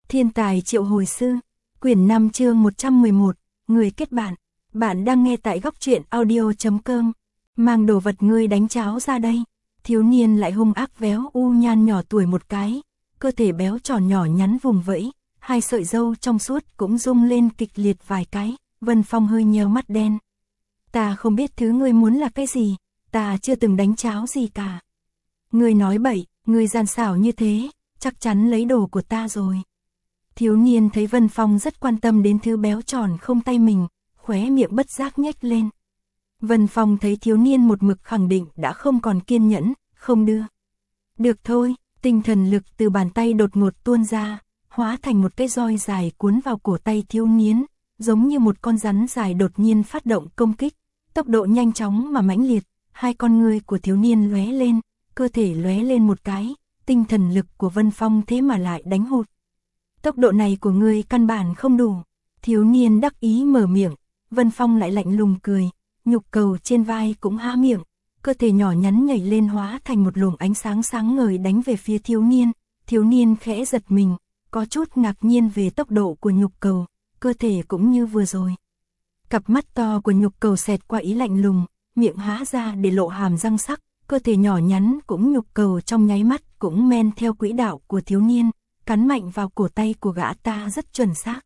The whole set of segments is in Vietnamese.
Thiên tài triệu hồi sư, quyển 5 chương 111, người kết bạn. Bạn đang nghe tại góc truyện audio.com. Mang đồ vật ngươi đánh cháo ra đây. Thiếu niên lại hung ác véo U Nhan nhỏ tuổi một cái, cơ thể béo tròn nhỏ nhắn vùng vẫy, hai sợi râu trong suốt cũng rung lên kịch liệt vài cái. Vân Phong hơi nheo mắt đen. Ta không biết thứ ngươi muốn là cái gì, ta chưa từng đánh cháo gì cả. Ngươi nói bậy, ngươi gian xảo như thế, chắc chắn lấy đồ của ta rồi. Thiếu niên thấy Vân Phong rất quan tâm đến thứ béo tròn không tay mình, khóe miệng bất giác nhếch lên. Vân Phong thấy thiếu niên một mực khẳng định đã không còn kiên nhẫn, không đưa. Được thôi, tinh thần lực từ bàn tay đột ngột tuôn ra, hóa thành một cái roi dài cuốn vào cổ tay thiếu niên, giống như một con rắn dài đột nhiên phát động công kích, tốc độ nhanh chóng mà mãnh liệt, hai con ngươi của thiếu niên lóe lên, cơ thể lóe lên một cái, tinh thần lực của Vân Phong thế mà lại đánh hụt. Tốc độ này của ngươi căn bản không đủ. Thiếu niên đắc ý mở miệng, Vân Phong lại lạnh lùng cười, nhục cầu trên vai cũng há miệng, cơ thể nhỏ nhắn nhảy lên hóa thành một luồng ánh sáng sáng ngời đánh về phía thiếu niên. Thiếu niên khẽ giật mình, có chút ngạc nhiên về tốc độ của nhục cầu, cơ thể cũng như vừa rồi. Cặp mắt to của nhục cầu xẹt qua ý lạnh lùng, miệng há ra để lộ hàm răng sắc, cơ thể nhỏ nhắn cũng nhục cầu trong nháy mắt cũng men theo quỹ đạo của thiếu niên, cắn mạnh vào cổ tay của gã ta rất chuẩn xác.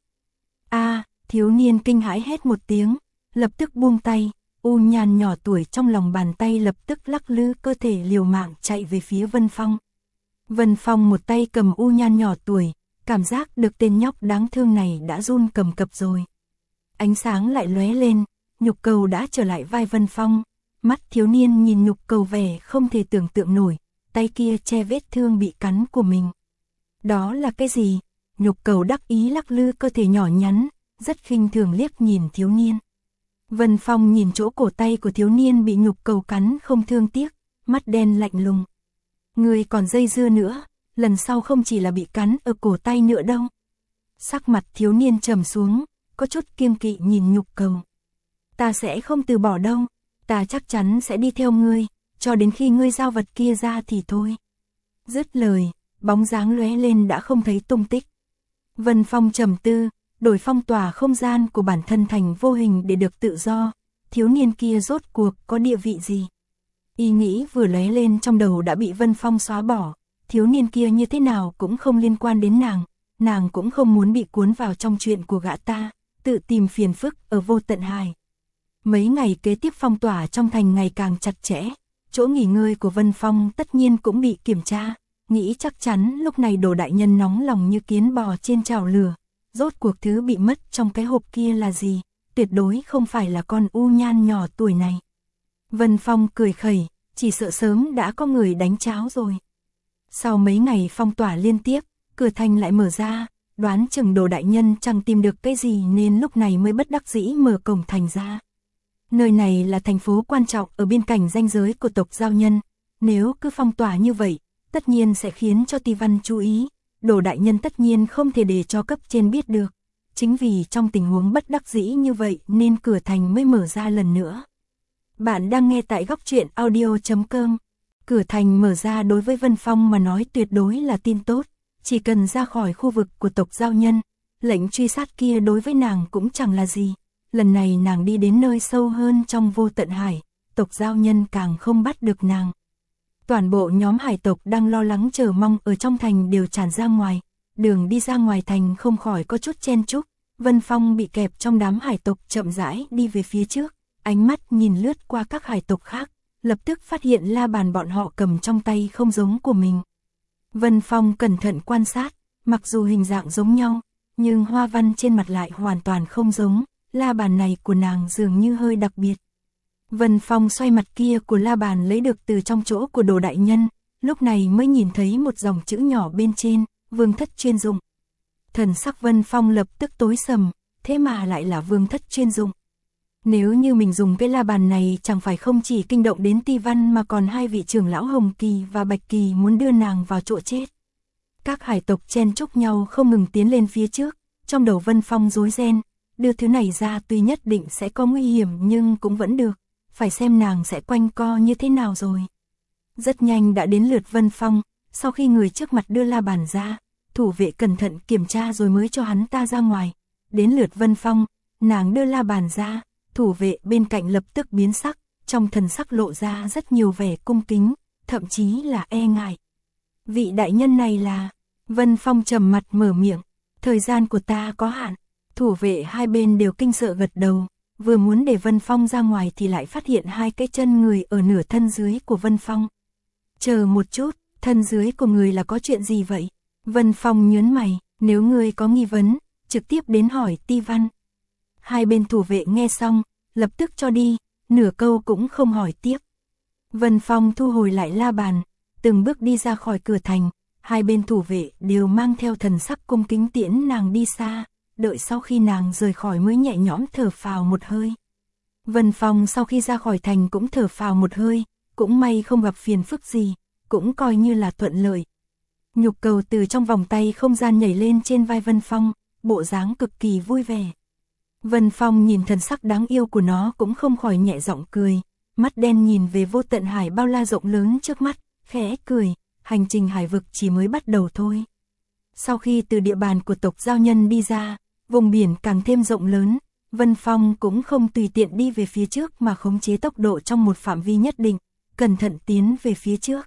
A, thiếu niên kinh hãi hét một tiếng, lập tức buông tay, U Nhan nhỏ tuổi trong lòng bàn tay lập tức lắc lư cơ thể liều mạng chạy về phía Vân Phong. Vân Phong một tay cầm U Nhan nhỏ tuổi, cảm giác được tên nhóc đáng thương này đã run cầm cập rồi. Ánh sáng lại lóe lên, nhục cầu đã trở lại vai Vân Phong, mắt thiếu niên nhìn nhục cầu vẻ không thể tưởng tượng nổi, tay kia che vết thương bị cắn của mình. Đó là cái gì? Nhục cầu đắc ý lắc lư cơ thể nhỏ nhắn, rất khinh thường liếc nhìn thiếu niên. Vân Phong nhìn chỗ cổ tay của thiếu niên bị nhục cầu cắn không thương tiếc, mắt đen lạnh lùng. Người còn dây dưa nữa, lần sau không chỉ là bị cắn ở cổ tay nữa đâu. Sắc mặt thiếu niên trầm xuống, có chút kiêng kỵ nhìn nhục cầu. Ta sẽ không từ bỏ đâu, ta chắc chắn sẽ đi theo ngươi, cho đến khi ngươi giao vật kia ra thì thôi. Dứt lời, bóng dáng lóe lên đã không thấy tung tích. Vân Phong trầm tư, đổi phong tỏa không gian của bản thân thành vô hình để được tự do. Thiếu niên kia rốt cuộc có địa vị gì? Ý nghĩ vừa lóe lên trong đầu đã bị Vân Phong xóa bỏ. Thiếu niên kia như thế nào cũng không liên quan đến nàng cũng không muốn bị cuốn vào trong chuyện của gã ta, tự tìm phiền phức ở vô tận hải. Mấy ngày kế tiếp phong tỏa trong thành ngày càng chặt chẽ, chỗ nghỉ ngơi của Vân Phong tất nhiên cũng bị kiểm tra. Nghĩ chắc chắn lúc này Đồ đại nhân nóng lòng như kiến bò trên chảo lửa. Rốt cuộc thứ bị mất trong cái hộp kia là gì? Tuyệt đối không phải là con U Nhan nhỏ tuổi này. Vân Phong cười khẩy, chỉ sợ sớm đã có người đánh cháo rồi. Sau mấy ngày phong tỏa liên tiếp, cửa thành lại mở ra, đoán chừng Đồ đại nhân chẳng tìm được cái gì nên lúc này mới bất đắc dĩ mở cổng thành ra. Nơi này là thành phố quan trọng ở biên cảnh ranh giới của tộc Giao Nhân, nếu cứ phong tỏa như vậy, tất nhiên sẽ khiến cho Ti Văn chú ý, Đồ đại nhân tất nhiên không thể để cho cấp trên biết được. Chính vì trong tình huống bất đắc dĩ như vậy nên cửa thành mới mở ra lần nữa. Bạn đang nghe tại góc truyện audio.com. Cửa thành mở ra đối với Vân Phong mà nói tuyệt đối là tin tốt, chỉ cần ra khỏi khu vực của tộc Giao Nhân, lệnh truy sát kia đối với nàng cũng chẳng là gì. Lần này nàng đi đến nơi sâu hơn trong vô tận hải, tộc Giao Nhân càng không bắt được nàng. Toàn bộ nhóm hải tộc đang lo lắng chờ mong ở trong thành đều tràn ra ngoài, đường đi ra ngoài thành không khỏi có chút chen chúc. Vân Phong bị kẹp trong đám hải tộc chậm rãi đi về phía trước, ánh mắt nhìn lướt qua các hải tộc khác, lập tức phát hiện la bàn bọn họ cầm trong tay không giống của mình. Vân Phong cẩn thận quan sát, mặc dù hình dạng giống nhau, nhưng hoa văn trên mặt lại hoàn toàn không giống, la bàn này của nàng dường như hơi đặc biệt. Vân Phong xoay mặt kia của la bàn lấy được từ trong chỗ của Đồ đại nhân, lúc này mới nhìn thấy một dòng chữ nhỏ bên trên, vương thất chuyên dụng. Thần sắc Vân Phong lập tức tối sầm, thế mà lại là vương thất chuyên dụng. Nếu như mình dùng cái la bàn này chẳng phải không chỉ kinh động đến Ti Văn mà còn hai vị trưởng lão Hồng Kỳ và Bạch Kỳ muốn đưa nàng vào chỗ chết. Các hải tộc chen chúc nhau không ngừng tiến lên phía trước, trong đầu Vân Phong rối ren, đưa thứ này ra tuy nhất định sẽ có nguy hiểm nhưng cũng vẫn được. Phải xem nàng sẽ quanh co như thế nào rồi. Rất nhanh đã đến lượt Vân Phong, sau khi người trước mặt đưa la bàn ra, thủ vệ cẩn thận kiểm tra rồi mới cho hắn ta ra ngoài. Đến lượt Vân Phong, nàng đưa la bàn ra, thủ vệ bên cạnh lập tức biến sắc, trong thần sắc lộ ra rất nhiều vẻ cung kính, thậm chí là e ngại. Vị đại nhân này là... Vân Phong trầm mặt mở miệng, thời gian của ta có hạn. Thủ vệ hai bên đều kinh sợ gật đầu, vừa muốn để Vân Phong ra ngoài thì lại phát hiện hai cái chân người ở nửa thân dưới của Vân Phong. Chờ một chút, thân dưới của người là có chuyện gì vậy? Vân Phong nhớn mày, nếu ngươi có nghi vấn, trực tiếp đến hỏi Ti Văn. Hai bên thủ vệ nghe xong, lập tức cho đi, nửa câu cũng không hỏi tiếp. Vân Phong thu hồi lại la bàn, từng bước đi ra khỏi cửa thành, hai bên thủ vệ đều mang theo thần sắc cung kính tiễn nàng đi xa, đợi sau khi nàng rời khỏi mới nhẹ nhõm thở phào một hơi. Vân Phong sau khi ra khỏi thành cũng thở phào một hơi, cũng may không gặp phiền phức gì, cũng coi như là thuận lợi. Nhục cầu từ trong vòng tay không gian nhảy lên trên vai Vân Phong, bộ dáng cực kỳ vui vẻ. Vân Phong nhìn thần sắc đáng yêu của nó cũng không khỏi nhẹ giọng cười, mắt đen nhìn về vô tận hải bao la rộng lớn trước mắt, khẽ cười, hành trình hải vực chỉ mới bắt đầu thôi. Sau khi từ địa bàn của tộc giao nhân đi ra, vùng biển càng thêm rộng lớn, Vân Phong cũng không tùy tiện đi về phía trước mà khống chế tốc độ trong một phạm vi nhất định, cẩn thận tiến về phía trước.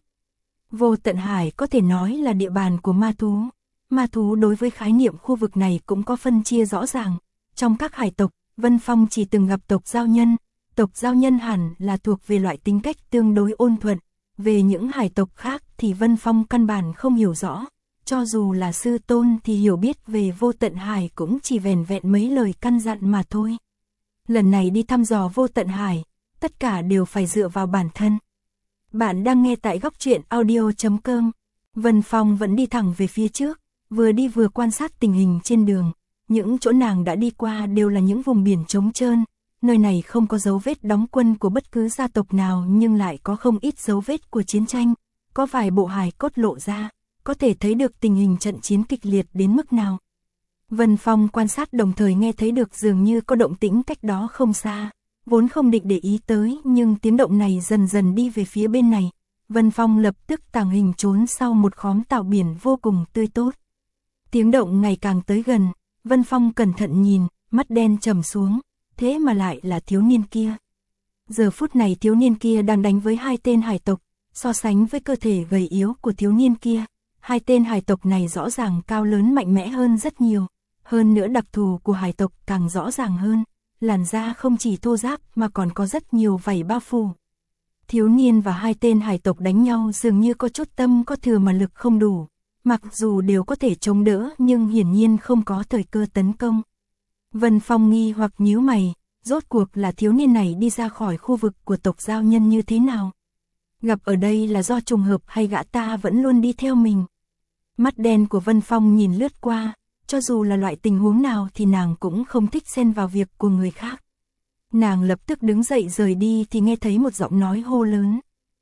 Vô tận hải có thể nói là địa bàn của ma thú. Ma thú đối với khái niệm khu vực này cũng có phân chia rõ ràng. Trong các hải tộc, Vân Phong chỉ từng gặp tộc giao nhân. Tộc giao nhân hẳn là thuộc về loại tính cách tương đối ôn thuận. Về những hải tộc khác thì Vân Phong căn bản không hiểu rõ. Cho dù là sư tôn thì hiểu biết về vô tận hải cũng chỉ vẻn vẹn mấy lời căn dặn mà thôi. Lần này đi thăm dò vô tận hải, tất cả đều phải dựa vào bản thân. Bạn đang nghe tại Góc Truyện Audio.com. Vân Phong vẫn đi thẳng về phía trước, vừa đi vừa quan sát tình hình trên đường. Những chỗ nàng đã đi qua đều là những vùng biển trống trơn. Nơi này không có dấu vết đóng quân của bất cứ gia tộc nào nhưng lại có không ít dấu vết của chiến tranh. Có vài bộ hài cốt lộ ra, có thể thấy được tình hình trận chiến kịch liệt đến mức nào. Vân Phong quan sát đồng thời nghe thấy được dường như có động tĩnh cách đó không xa. Vốn không định để ý tới nhưng tiếng động này dần dần đi về phía bên này. Vân Phong lập tức tàng hình trốn sau một khóm tảo biển vô cùng tươi tốt. Tiếng động ngày càng tới gần, Vân Phong cẩn thận nhìn, mắt đen trầm xuống, thế mà lại là thiếu niên kia. Giờ phút này thiếu niên kia đang đánh với hai tên hải tộc, so sánh với cơ thể gầy yếu của thiếu niên kia. Hai tên hải tộc này rõ ràng cao lớn mạnh mẽ hơn rất nhiều, hơn nữa đặc thù của hải tộc càng rõ ràng hơn. Làn da không chỉ thô ráp mà còn có rất nhiều vảy bao phủ. Thiếu niên và hai tên hải tộc đánh nhau dường như có chút tâm có thừa mà lực không đủ. Mặc dù đều có thể chống đỡ nhưng hiển nhiên không có thời cơ tấn công. Vân Phong nghi hoặc nhíu mày, rốt cuộc là thiếu niên này đi ra khỏi khu vực của tộc giao nhân như thế nào? Gặp ở đây là do trùng hợp hay gã ta vẫn luôn đi theo mình? Mắt đen của Vân Phong nhìn lướt qua. Cho dù là loại tình huống nào thì nàng cũng không thích xen vào việc của người khác. Nàng lập tức đứng dậy rời đi thì nghe thấy một giọng nói hô lớn.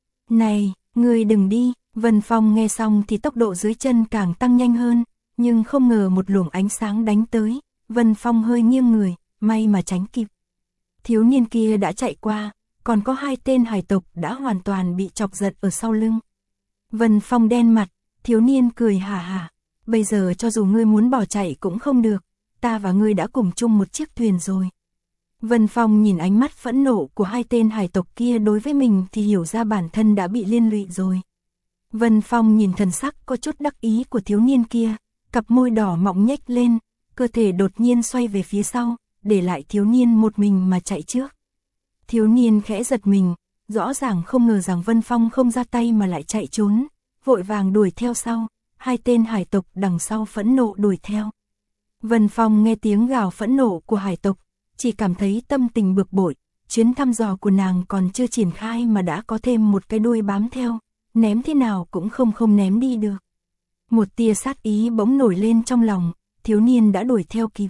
Này, ngươi đừng đi. Vân Phong nghe xong thì tốc độ dưới chân càng tăng nhanh hơn, nhưng không ngờ một luồng ánh sáng đánh tới. Vân Phong hơi nghiêng người, may mà tránh kịp. Thiếu niên kia đã chạy qua, còn có hai tên hải tộc đã hoàn toàn bị chọc giận ở sau lưng. Vân Phong đen mặt, thiếu niên cười hả hả. Bây giờ cho dù ngươi muốn bỏ chạy cũng không được, ta và ngươi đã cùng chung một chiếc thuyền rồi. Vân Phong nhìn ánh mắt phẫn nộ của hai tên hải tộc kia đối với mình thì hiểu ra bản thân đã bị liên lụy rồi. Vân Phong nhìn thần sắc có chút đắc ý của thiếu niên kia, cặp môi đỏ mọng nhếch lên, cơ thể đột nhiên xoay về phía sau, để lại thiếu niên một mình mà chạy trước. Thiếu niên khẽ giật mình, rõ ràng không ngờ rằng Vân Phong không ra tay mà lại chạy trốn, vội vàng đuổi theo sau. Hai tên hải tộc đằng sau phẫn nộ đuổi theo. Vân Phong nghe tiếng gào phẫn nộ của hải tộc, chỉ cảm thấy tâm tình bực bội, chuyến thăm dò của nàng còn chưa triển khai mà đã có thêm một cái đuôi bám theo, ném thế nào cũng không ném đi được. Một tia sát ý bỗng nổi lên trong lòng, thiếu niên đã đuổi theo kịp.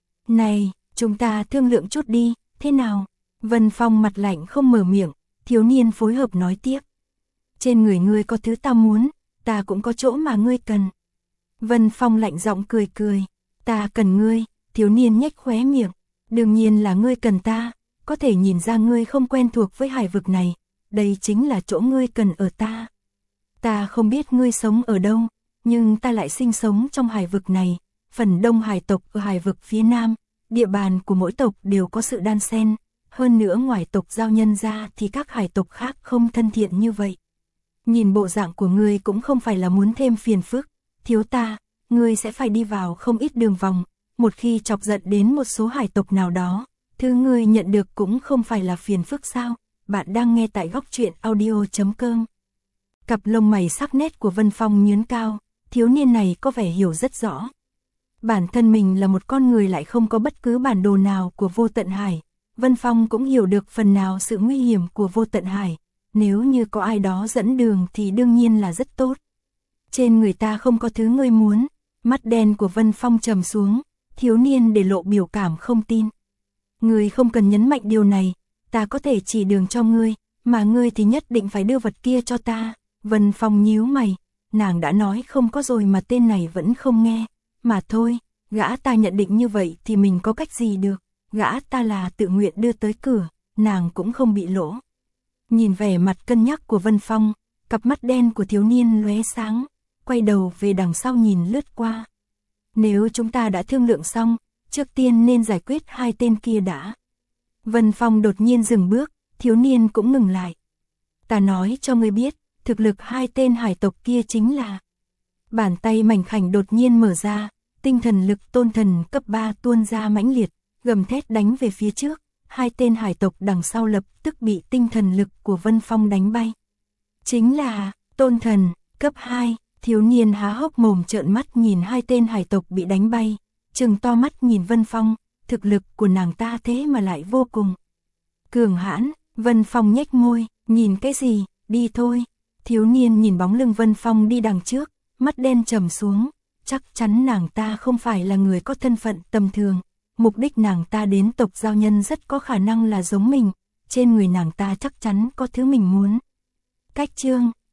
Này, chúng ta thương lượng chút đi, thế nào? Vân Phong mặt lạnh không mở miệng, thiếu niên phối hợp nói tiếp. Trên người ngươi có thứ ta muốn. Ta cũng có chỗ mà ngươi cần. Vân Phong lạnh giọng cười cười. Ta cần ngươi, thiếu niên nhếch khóe miệng. Đương nhiên là ngươi cần ta, có thể nhìn ra ngươi không quen thuộc với hải vực này. Đây chính là chỗ ngươi cần ở ta. Ta không biết ngươi sống ở đâu, nhưng ta lại sinh sống trong hải vực này, phần đông hải tộc ở hải vực phía nam, địa bàn của mỗi tộc đều có sự đan xen, hơn nữa ngoài tộc giao nhân ra thì các hải tộc khác không thân thiện như vậy. Nhìn bộ dạng của ngươi cũng không phải là muốn thêm phiền phức, thiếu ta, ngươi sẽ phải đi vào không ít đường vòng, một khi chọc giận đến một số hải tộc nào đó, thứ ngươi nhận được cũng không phải là phiền phức sao? Bạn đang nghe tại góc truyện audio.com. Cặp lông mày sắc nét của Vân Phong nhướng cao, thiếu niên này có vẻ hiểu rất rõ. Bản thân mình là một con người lại không có bất cứ bản đồ nào của vô tận hải. Vân Phong cũng hiểu được phần nào sự nguy hiểm của vô tận hải. Nếu như có ai đó dẫn đường thì đương nhiên là rất tốt. Trên người ta không có thứ ngươi muốn. Mắt đen của Vân Phong trầm xuống, thiếu niên để lộ biểu cảm không tin. Ngươi không cần nhấn mạnh điều này, ta có thể chỉ đường cho ngươi, mà ngươi thì nhất định phải đưa vật kia cho ta. Vân Phong nhíu mày, nàng đã nói không có rồi mà tên này vẫn không nghe. Mà thôi, gã ta nhận định như vậy thì mình có cách gì được, gã ta là tự nguyện đưa tới cửa, nàng cũng không bị lỗ. Nhìn vẻ mặt cân nhắc của Vân Phong, cặp mắt đen của thiếu niên lóe sáng, quay đầu về đằng sau nhìn lướt qua. Nếu chúng ta đã thương lượng xong, trước tiên nên giải quyết hai tên kia đã. Vân Phong đột nhiên dừng bước, thiếu niên cũng ngừng lại. Ta nói cho ngươi biết, thực lực hai tên hải tộc kia chính là... Bàn tay mảnh khảnh đột nhiên mở ra, tinh thần lực tôn thần cấp 3 tuôn ra mãnh liệt, gầm thét đánh về phía trước. Hai tên hải tộc đằng sau lập tức bị tinh thần lực của Vân Phong đánh bay. Chính là tôn thần cấp 2, thiếu niên há hốc mồm trợn mắt nhìn hai tên hải tộc bị đánh bay, trừng to mắt nhìn Vân Phong, thực lực của nàng ta thế mà lại vô cùng cường hãn. Vân Phong nhếch môi, nhìn cái gì, đi thôi. Thiếu niên nhìn bóng lưng Vân Phong đi đằng trước, mắt đen trầm xuống, chắc chắn nàng ta không phải là người có thân phận tầm thường. Mục đích nàng ta đến tộc giao nhân rất có khả năng là giống mình, trên người nàng ta chắc chắn có thứ mình muốn. Cách chương